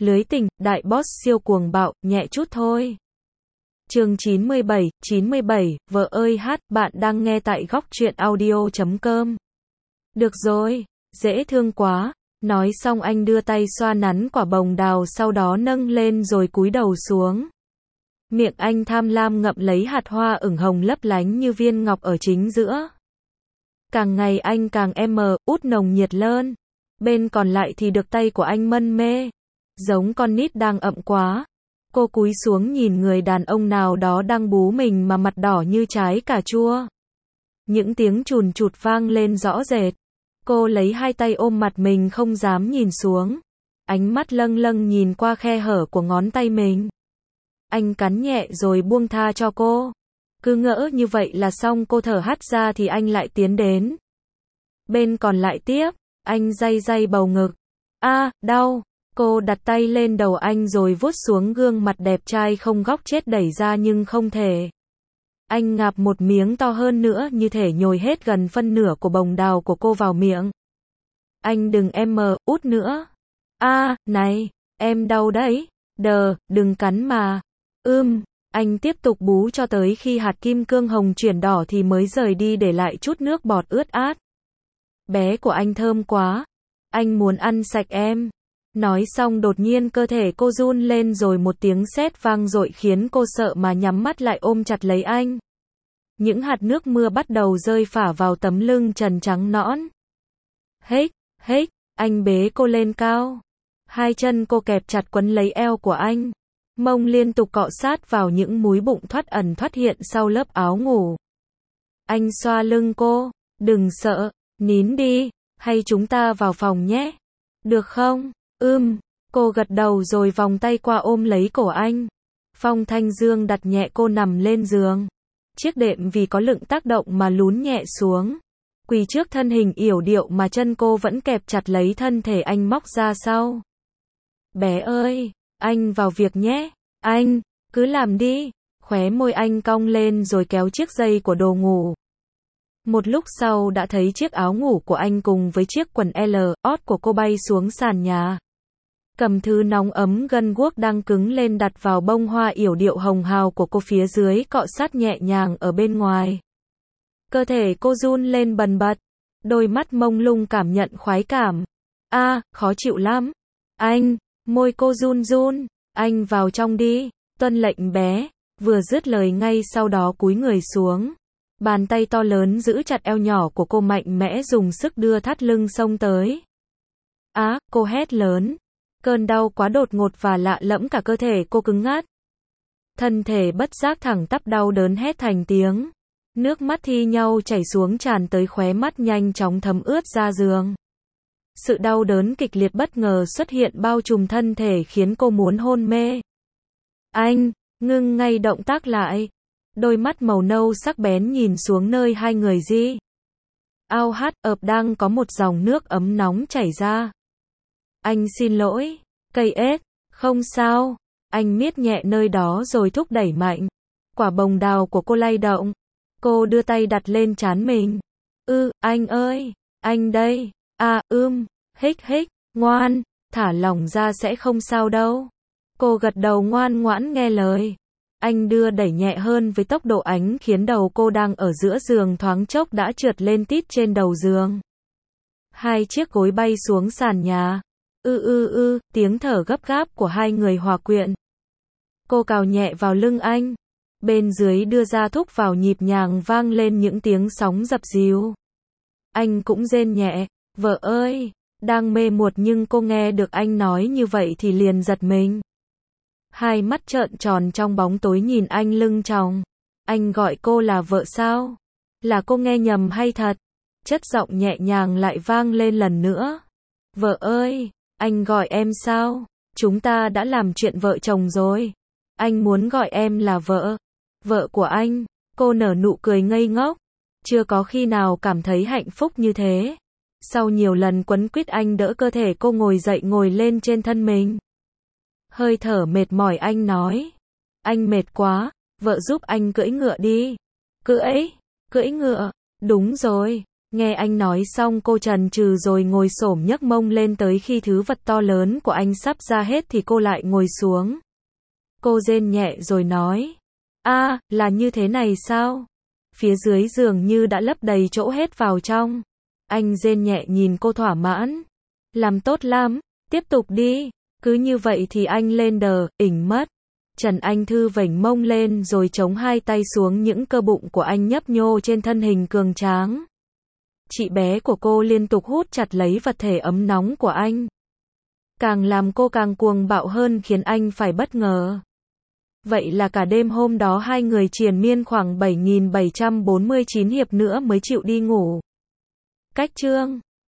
Lưới tình, đại boss siêu cuồng bạo, nhẹ chút thôi. Chương 97, vợ ơi hát, bạn đang nghe tại góc truyện audio.com. Được rồi, dễ thương quá. Nói xong anh đưa tay xoa nắn quả bồng đào, sau đó nâng lên rồi cúi đầu xuống. Miệng anh tham lam ngậm lấy hạt hoa ửng hồng lấp lánh như viên ngọc ở chính giữa. Càng ngày anh càng út nồng nhiệt lên. Bên còn lại thì được tay của anh mân mê. Giống con nít đang ậm quá. Cô cúi xuống nhìn người đàn ông nào đó đang bú mình mà mặt đỏ như trái cà chua. Những tiếng chùn chụt vang lên rõ rệt. Cô lấy hai tay ôm mặt mình không dám nhìn xuống. Ánh mắt lâng lâng nhìn qua khe hở của ngón tay mình. Anh cắn nhẹ rồi buông tha cho cô. Cứ ngỡ như vậy là xong, cô thở hắt ra thì anh lại tiến đến. Bên còn lại tiếp, anh day day bầu ngực. Đau. Cô đặt tay lên đầu anh rồi vuốt xuống gương mặt đẹp trai không góc chết đẩy ra nhưng không thể. Anh ngạp một miếng to hơn nữa như thể nhồi hết gần phân nửa của bồng đào của cô vào miệng. Anh đừng út nữa. Này, em đau đấy. Đừng cắn mà. Anh tiếp tục bú cho tới khi hạt kim cương hồng chuyển đỏ thì mới rời đi để lại chút nước bọt ướt át. Bé của anh thơm quá. Anh muốn ăn sạch em. Nói xong đột nhiên cơ thể cô run lên rồi một tiếng sét vang dội khiến cô sợ mà nhắm mắt lại ôm chặt lấy anh. Những hạt nước mưa bắt đầu rơi phả vào tấm lưng trần trắng nõn. Hếch, anh bế cô lên cao. Hai chân cô kẹp chặt quấn lấy eo của anh. Mông liên tục cọ sát vào những múi bụng thoát ẩn thoát hiện sau lớp áo ngủ. Anh xoa lưng cô. Đừng sợ, nín đi, hay chúng ta vào phòng nhé. Được không? Cô gật đầu rồi vòng tay qua ôm lấy cổ anh. Phong Thanh Dương đặt nhẹ cô nằm lên giường. Chiếc đệm vì có lực tác động mà lún nhẹ xuống. Quỳ trước thân hình yểu điệu mà chân cô vẫn kẹp chặt lấy thân thể anh móc ra sau. Bé ơi, anh vào việc nhé. Anh, cứ làm đi. Khóe môi anh cong lên rồi kéo chiếc dây của đồ ngủ. Một lúc sau đã thấy chiếc áo ngủ của anh cùng với chiếc quần L.O.T của cô bay xuống sàn nhà. Cầm thứ nóng ấm gân guốc đang cứng lên đặt vào bông hoa yểu điệu hồng hào của cô phía dưới cọ sát nhẹ nhàng ở bên ngoài. Cơ thể cô run lên bần bật. Đôi mắt mông lung cảm nhận khoái cảm. Khó chịu lắm. Anh, môi cô run run. Anh vào trong đi. Tuân lệnh bé. Vừa dứt lời ngay sau đó cúi người xuống. Bàn tay to lớn giữ chặt eo nhỏ của cô mạnh mẽ dùng sức đưa thắt lưng xông tới. Cô hét lớn. Cơn đau quá đột ngột và lạ lẫm cả cơ thể cô cứng ngắt. Thân thể bất giác thẳng tắp đau đớn hét thành tiếng. Nước mắt thi nhau chảy xuống tràn tới khóe mắt nhanh chóng thấm ướt ra giường. Sự đau đớn kịch liệt bất ngờ xuất hiện bao trùm thân thể khiến cô muốn hôn mê. Anh, ngưng ngay động tác lại. Đôi mắt màu nâu sắc bén nhìn xuống nơi hai người đang có một dòng nước ấm nóng chảy ra. Anh xin lỗi. Cây ếch. Không sao. Anh miết nhẹ nơi đó rồi thúc đẩy mạnh. Quả bồng đào của cô lay động. Cô đưa tay đặt lên trán mình. Anh ơi. Anh đây. Hích. Ngoan. Thả lỏng ra sẽ không sao đâu. Cô gật đầu ngoan ngoãn nghe lời. Anh đưa đẩy nhẹ hơn với tốc độ ánh khiến đầu cô đang ở giữa giường thoáng chốc đã trượt lên tít trên đầu giường. Hai chiếc gối bay xuống sàn nhà. Tiếng thở gấp gáp của hai người hòa quyện. Cô cào nhẹ vào lưng anh. Bên dưới đưa ra thúc vào nhịp nhàng vang lên những tiếng sóng dập dìu. Anh cũng rên nhẹ. Vợ ơi. Đang mê muột nhưng cô nghe được anh nói như vậy thì liền giật mình. Hai mắt trợn tròn trong bóng tối nhìn anh lưng tròng. Anh gọi cô là vợ sao? Là cô nghe nhầm hay thật? Chất giọng nhẹ nhàng lại vang lên lần nữa. Vợ ơi, anh gọi em sao? Chúng ta đã làm chuyện vợ chồng rồi. Anh muốn gọi em là vợ. Vợ của anh. Cô nở nụ cười ngây ngốc. Chưa có khi nào cảm thấy hạnh phúc như thế. Sau nhiều lần quấn quýt anh đỡ cơ thể cô ngồi dậy ngồi lên trên thân mình. Hơi thở mệt mỏi anh nói. Anh mệt quá, vợ giúp anh cưỡi ngựa đi. Cưỡi ngựa, đúng rồi. Nghe anh nói xong cô chần chừ rồi ngồi xổm nhấc mông lên tới khi thứ vật to lớn của anh sắp ra hết thì cô lại ngồi xuống. Cô rên nhẹ rồi nói. Là như thế này sao? Phía dưới dường như đã lấp đầy chỗ hết vào trong. Anh rên nhẹ nhìn cô thỏa mãn. Làm tốt lắm, tiếp tục đi. Cứ như vậy thì anh lên đờ, ỉnh mất. Trần Anh Thư vểnh mông lên rồi chống hai tay xuống những cơ bụng của anh nhấp nhô trên thân hình cường tráng. Chị bé của cô liên tục hút chặt lấy vật thể ấm nóng của anh. Càng làm cô càng cuồng bạo hơn khiến anh phải bất ngờ. Vậy là cả đêm hôm đó hai người triền miên khoảng 7.749 hiệp nữa mới chịu đi ngủ. Cách chương